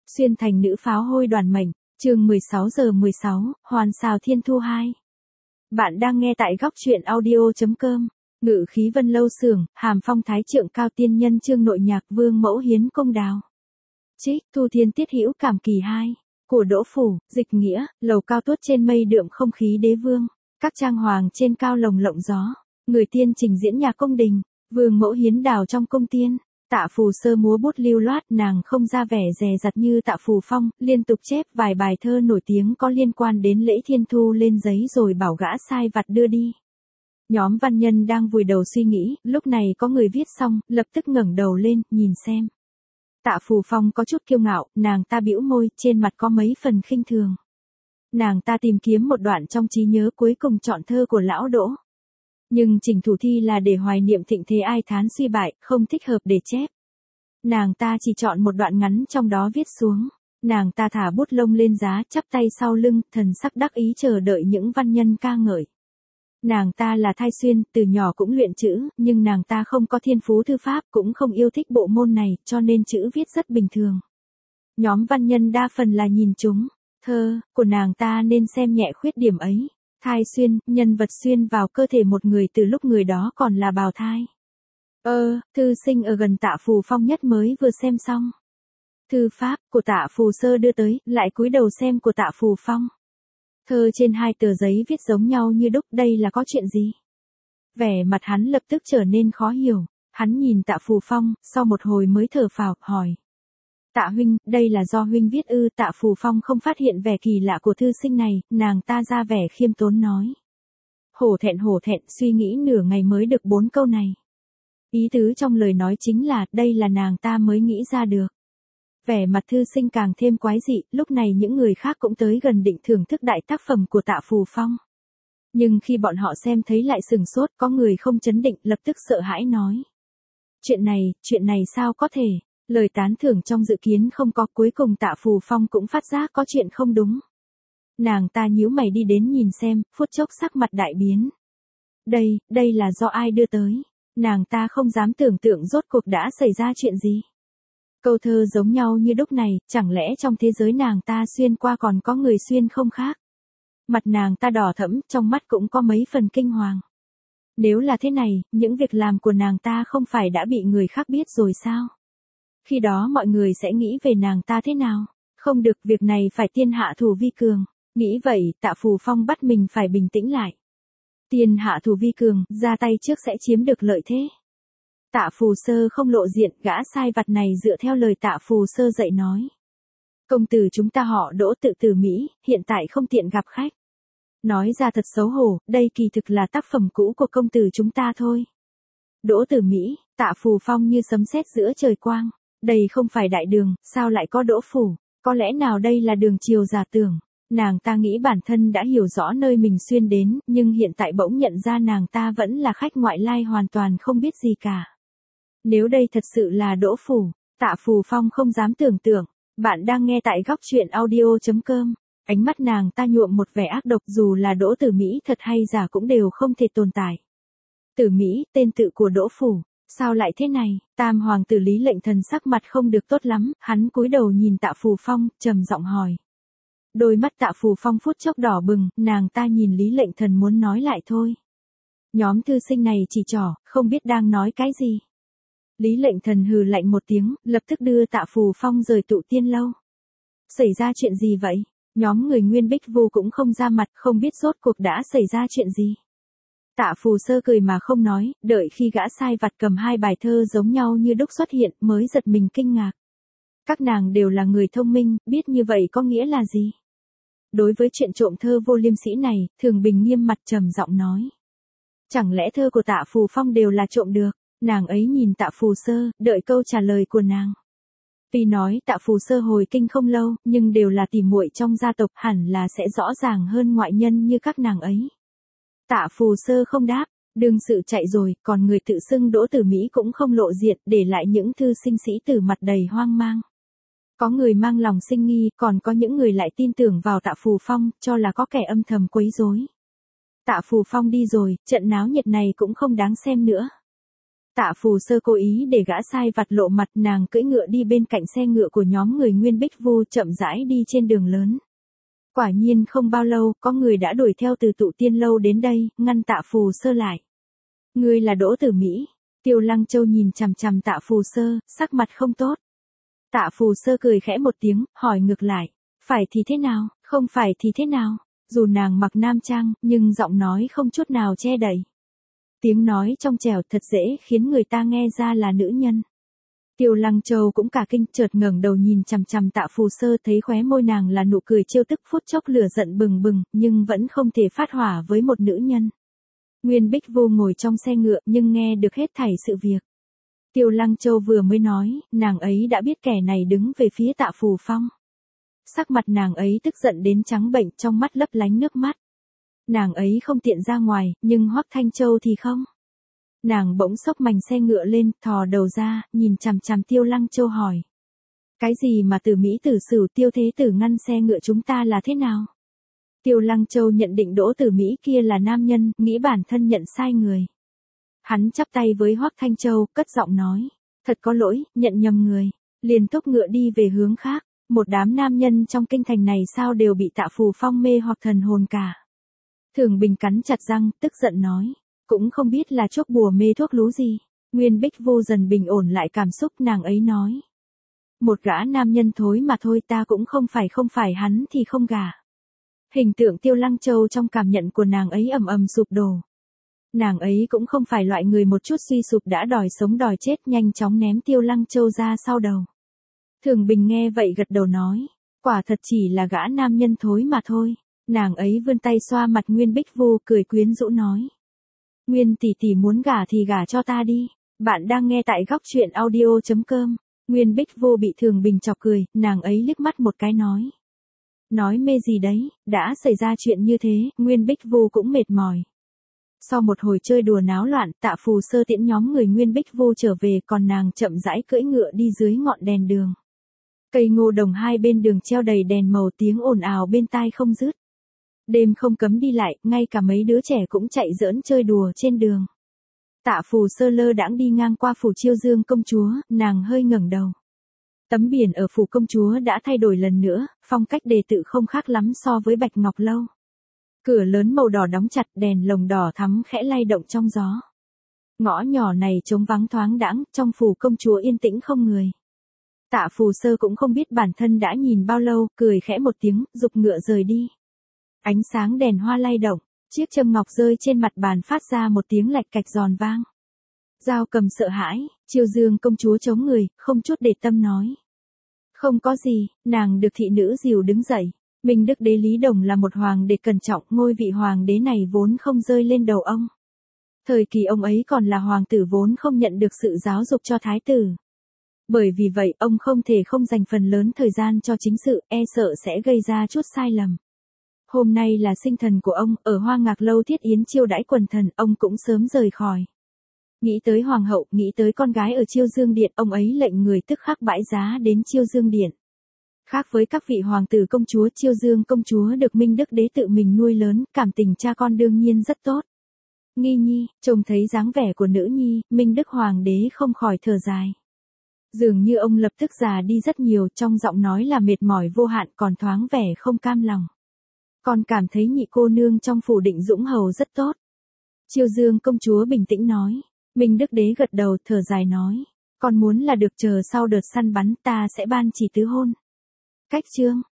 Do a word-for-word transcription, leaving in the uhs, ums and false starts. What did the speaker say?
Xuyên thành nữ pháo hôi đoàn mệnh, chương mười sáu giờ mười sáu, Hoàn xào thiên thu hai. Bạn đang nghe tại góc truyện audio chấm com. Ngự khí vân lâu xưởng, hàm phong thái trượng cao tiên nhân chương nội nhạc vương mẫu hiến công đào. Trích, thu thiên tiết hữu cảm kỳ hai. Của Đỗ Phủ, dịch nghĩa, lầu cao tuốt trên mây đượm không khí đế vương. Các trang hoàng trên cao lồng lộng gió. Người tiên trình diễn nhạc cung đình. Vương mẫu hiến đào trong cung tiên. Tạ Phù Sơ múa bút lưu loát, nàng không ra vẻ dè dặt như Tạ Phù Phong, liên tục chép vài bài thơ nổi tiếng có liên quan đến lễ thiên thu lên giấy rồi bảo gã sai vặt đưa đi. Nhóm văn nhân đang vùi đầu suy nghĩ, lúc này có người viết xong, lập tức ngẩng đầu lên, nhìn xem. Tạ Phù Phong có chút kiêu ngạo, nàng ta bĩu môi, trên mặt có mấy phần khinh thường. Nàng ta tìm kiếm một đoạn trong trí nhớ cuối cùng chọn thơ của lão Đỗ. Nhưng trình thủ thi là để hoài niệm thịnh thế ai thán suy bại, không thích hợp để chép. Nàng ta chỉ chọn một đoạn ngắn trong đó viết xuống. Nàng ta thả bút lông lên giá, chắp tay sau lưng, thần sắc đắc ý chờ đợi những văn nhân ca ngợi. Nàng ta là thai xuyên, từ nhỏ cũng luyện chữ, nhưng nàng ta không có thiên phú thư pháp, cũng không yêu thích bộ môn này, cho nên chữ viết rất bình thường. Nhóm văn nhân đa phần là nhìn chúng, thơ của nàng ta nên xem nhẹ khuyết điểm ấy. Thai xuyên, nhân vật xuyên vào cơ thể một người từ lúc người đó còn là bào thai. Ơ, thư sinh ở gần Tạ Phù Phong nhất mới vừa xem xong. Thư pháp của Tạ Phù Sơ đưa tới, lại cúi đầu xem của Tạ Phù Phong. Thơ trên hai tờ giấy viết giống nhau như đúc, đây là có chuyện gì? Vẻ mặt hắn lập tức trở nên khó hiểu, hắn nhìn Tạ Phù Phong, sau một hồi mới thở phào, hỏi. Tạ huynh, đây là do huynh viết ư? Tạ Phù Phong không phát hiện vẻ kỳ lạ của thư sinh này, nàng ta ra vẻ khiêm tốn nói. Hổ thẹn hổ thẹn, suy nghĩ nửa ngày mới được bốn câu này. Ý tứ trong lời nói chính là, đây là nàng ta mới nghĩ ra được. Vẻ mặt thư sinh càng thêm quái dị, lúc này những người khác cũng tới gần định thưởng thức đại tác phẩm của Tạ Phù Phong. Nhưng khi bọn họ xem thấy lại sừng sốt, có người không chấn định, lập tức sợ hãi nói. Chuyện này, chuyện này sao có thể? Lời tán thưởng trong dự kiến không có, cuối cùng Tạ Phù Phong cũng phát giác có chuyện không đúng. Nàng ta nhíu mày đi đến nhìn xem, phút chốc sắc mặt đại biến. Đây, đây là do ai đưa tới? Nàng ta không dám tưởng tượng rốt cuộc đã xảy ra chuyện gì. Câu thơ giống nhau như đúc này, chẳng lẽ trong thế giới nàng ta xuyên qua còn có người xuyên không khác? Mặt nàng ta đỏ thẫm, trong mắt cũng có mấy phần kinh hoàng. Nếu là thế này, những việc làm của nàng ta không phải đã bị người khác biết rồi sao? Khi đó mọi người sẽ nghĩ về nàng ta thế nào? Không được, việc này phải tiên hạ thủ vi cường. Nghĩ vậy, Tạ Phù Phong bắt mình phải bình tĩnh lại. Tiên hạ thủ vi cường, ra tay trước sẽ chiếm được lợi thế. Tạ Phù Sơ không lộ diện, gã sai vặt này dựa theo lời Tạ Phù Sơ dạy nói. Công tử chúng ta họ Đỗ tự Tử Mỹ, hiện tại không tiện gặp khách. Nói ra thật xấu hổ, đây kỳ thực là tác phẩm cũ của công tử chúng ta thôi. Đỗ Tử Mỹ, Tạ Phù Phong như sấm sét giữa trời quang. Đây không phải đại đường, sao lại có Đỗ Phủ? Có lẽ nào đây là đường triều giả tưởng? Nàng ta nghĩ bản thân đã hiểu rõ nơi mình xuyên đến, nhưng hiện tại bỗng nhận ra nàng ta vẫn là khách ngoại lai hoàn toàn không biết gì cả. Nếu đây thật sự là Đỗ Phủ, Tạ Phù Phong không dám tưởng tượng. Bạn đang nghe tại góc truyện audio chấm com. Ánh mắt nàng ta nhuộm một vẻ ác độc, dù là Đỗ Tử Mỹ thật hay giả cũng đều không thể tồn tại. Tử Mỹ, tên tự của Đỗ Phủ. Sao lại thế này? Tam hoàng tử Lý Lệnh Thần sắc mặt không được tốt lắm, hắn cúi đầu nhìn Tạ Phù Phong, trầm giọng hỏi. Đôi mắt Tạ Phù Phong phút chốc đỏ bừng, nàng ta nhìn Lý Lệnh Thần muốn nói lại thôi. Nhóm thư sinh này chỉ trỏ, không biết đang nói cái gì. Lý Lệnh Thần hừ lạnh một tiếng, lập tức đưa Tạ Phù Phong rời tụ tiên lâu. Xảy ra chuyện gì vậy? Nhóm người Nguyên Bích Vu cũng không ra mặt, không biết rốt cuộc đã xảy ra chuyện gì. Tạ Phù Sơ cười mà không nói, đợi khi gã sai vặt cầm hai bài thơ giống nhau như đúc xuất hiện mới giật mình kinh ngạc. Các nàng đều là người thông minh, biết như vậy có nghĩa là gì? Đối với chuyện trộm thơ vô liêm sỉ này, Thường Bình nghiêm mặt trầm giọng nói. Chẳng lẽ thơ của Tạ Phù Phong đều là trộm được? Nàng ấy nhìn Tạ Phù Sơ, đợi câu trả lời của nàng. Tuy nói Tạ Phù Sơ hồi kinh không lâu, nhưng đều là tỉ muội trong gia tộc, hẳn là sẽ rõ ràng hơn ngoại nhân như các nàng ấy. Tạ Phù Sơ không đáp, đương sự chạy rồi, còn người tự xưng Đỗ Tử Mỹ cũng không lộ diện, để lại những thư sinh sĩ tử mặt đầy hoang mang. Có người mang lòng sinh nghi, còn có những người lại tin tưởng vào Tạ Phù Phong, cho là có kẻ âm thầm quấy rối. Tạ Phù Phong đi rồi, trận náo nhiệt này cũng không đáng xem nữa. Tạ Phù Sơ cố ý để gã sai vặt lộ mặt, nàng cưỡi ngựa đi bên cạnh xe ngựa của nhóm người Nguyên Bích Vu chậm rãi đi trên đường lớn. Quả nhiên không bao lâu, có người đã đuổi theo từ Tụ Tiên Lâu đến đây, ngăn Tạ Phù Sơ lại. Ngươi là Đỗ Tử Mỹ. Tiêu Lăng Châu nhìn chằm chằm Tạ Phù Sơ, sắc mặt không tốt. Tạ Phù Sơ cười khẽ một tiếng, hỏi ngược lại. Phải thì thế nào, không phải thì thế nào? Dù nàng mặc nam trang, nhưng giọng nói không chút nào che đậy. Tiếng nói trong trẻo thật dễ khiến người ta nghe ra là nữ nhân. Tiêu Lăng Châu cũng cả kinh, chợt ngẩng đầu nhìn chằm chằm Tạ Phù Sơ, thấy khóe môi nàng là nụ cười trêu tức, phút chốc lửa giận bừng bừng, nhưng vẫn không thể phát hỏa với một nữ nhân. Nguyên Bích Vu ngồi trong xe ngựa nhưng nghe được hết thảy sự việc. Tiêu Lăng Châu vừa mới nói, nàng ấy đã biết kẻ này đứng về phía Tạ Phù Phong. Sắc mặt nàng ấy tức giận đến trắng bệch, trong mắt lấp lánh nước mắt. Nàng ấy không tiện ra ngoài, nhưng Hoắc Thanh Châu thì không. Nàng bỗng xốc mành xe ngựa lên, thò đầu ra, nhìn chằm chằm Tiêu Lăng Châu hỏi. Cái gì mà Từ Mỹ Tử Sửu Tiêu Thế Tử ngăn xe ngựa chúng ta là thế nào? Tiêu Lăng Châu nhận định Đỗ Tử Mỹ kia là nam nhân, nghĩ bản thân nhận sai người. Hắn chắp tay với Hoắc Thanh Châu, cất giọng nói. Thật có lỗi, nhận nhầm người. Liền thúc ngựa đi về hướng khác. Một đám nam nhân trong kinh thành này sao đều bị Tạ Phù Phong mê hoặc thần hồn cả. Thường Bình cắn chặt răng, tức giận nói. Cũng không biết là chuốc bùa mê thuốc lú gì. Nguyên Bích Vu dần bình ổn lại cảm xúc, nàng ấy nói. Một gã nam nhân thối mà thôi, ta cũng không phải không phải hắn thì không gả. Hình tượng Tiêu Lăng Châu trong cảm nhận của nàng ấy ầm ầm sụp đổ. Nàng ấy cũng không phải loại người một chút suy sụp đã đòi sống đòi chết, nhanh chóng ném Tiêu Lăng Châu ra sau đầu. Thường Bình nghe vậy gật đầu nói. Quả thật chỉ là gã nam nhân thối mà thôi. Nàng ấy vươn tay xoa mặt Nguyên Bích Vu, cười quyến rũ nói. Nguyên tỷ tỷ muốn gả thì gả cho ta đi. Bạn đang nghe tại góc truyện audio chấm com. Nguyên Bích Vu bị Thường Bình chọc cười, nàng ấy liếc mắt một cái nói. Nói mê gì đấy, đã xảy ra chuyện như thế, Nguyên Bích Vu cũng mệt mỏi. Sau một hồi chơi đùa náo loạn, Tạ Phù Sơ tiễn nhóm người Nguyên Bích Vu trở về, còn nàng chậm rãi cưỡi ngựa đi dưới ngọn đèn đường. Cây ngô đồng hai bên đường treo đầy đèn màu, tiếng ồn ào bên tai không dứt. Đêm không cấm đi lại, ngay cả mấy đứa trẻ cũng chạy giỡn chơi đùa trên đường. Tạ Phù Sơ lơ đãng đi ngang qua phủ Chiêu Dương công chúa, nàng hơi ngẩng đầu. Tấm biển ở phủ công chúa đã thay đổi lần nữa, phong cách đề tự không khác lắm so với Bạch Ngọc Lâu. Cửa lớn màu đỏ đóng chặt, đèn lồng đỏ thắm khẽ lay động trong gió. Ngõ nhỏ này trống vắng thoáng đãng, trong phủ công chúa yên tĩnh không người. Tạ Phù Sơ cũng không biết bản thân đã nhìn bao lâu, cười khẽ một tiếng, giục ngựa rời đi. Ánh sáng đèn hoa lay động, chiếc châm ngọc rơi trên mặt bàn phát ra một tiếng lạch cạch giòn vang. Giao Cầm sợ hãi, Chiêu Dương công chúa chống người, không chút để tâm nói. Không có gì, nàng được thị nữ dìu đứng dậy. Minh Đức Đế Lý Đồng là một hoàng đế cẩn trọng, ngôi vị hoàng đế này vốn không rơi lên đầu ông. Thời kỳ ông ấy còn là hoàng tử vốn không nhận được sự giáo dục cho thái tử. Bởi vì vậy ông không thể không dành phần lớn thời gian cho chính sự, e sợ sẽ gây ra chút sai lầm. Hôm nay là sinh thần của ông, ở Hoa Ngạc Lâu thiết yến chiêu đãi quần thần, ông cũng sớm rời khỏi. Nghĩ tới hoàng hậu, nghĩ tới con gái ở Chiêu Dương Điện, ông ấy lệnh người tức khắc bãi giá đến Chiêu Dương Điện. Khác với các vị hoàng tử công chúa, Chiêu Dương công chúa được Minh Đức Đế tự mình nuôi lớn, cảm tình cha con đương nhiên rất tốt. Nghi Nhi, trông thấy dáng vẻ của nữ nhi, Minh Đức Hoàng đế không khỏi thở dài. Dường như ông lập tức già đi rất nhiều, trong giọng nói là mệt mỏi vô hạn, còn thoáng vẻ không cam lòng. Con cảm thấy nhị cô nương trong phủ Định Dũng hầu rất tốt. Chiêu Dương công chúa bình tĩnh nói. Minh Đức Đế gật đầu, thở dài nói. Con muốn là được chờ sau đợt săn bắn, ta sẽ ban chỉ tứ hôn. Cách chương.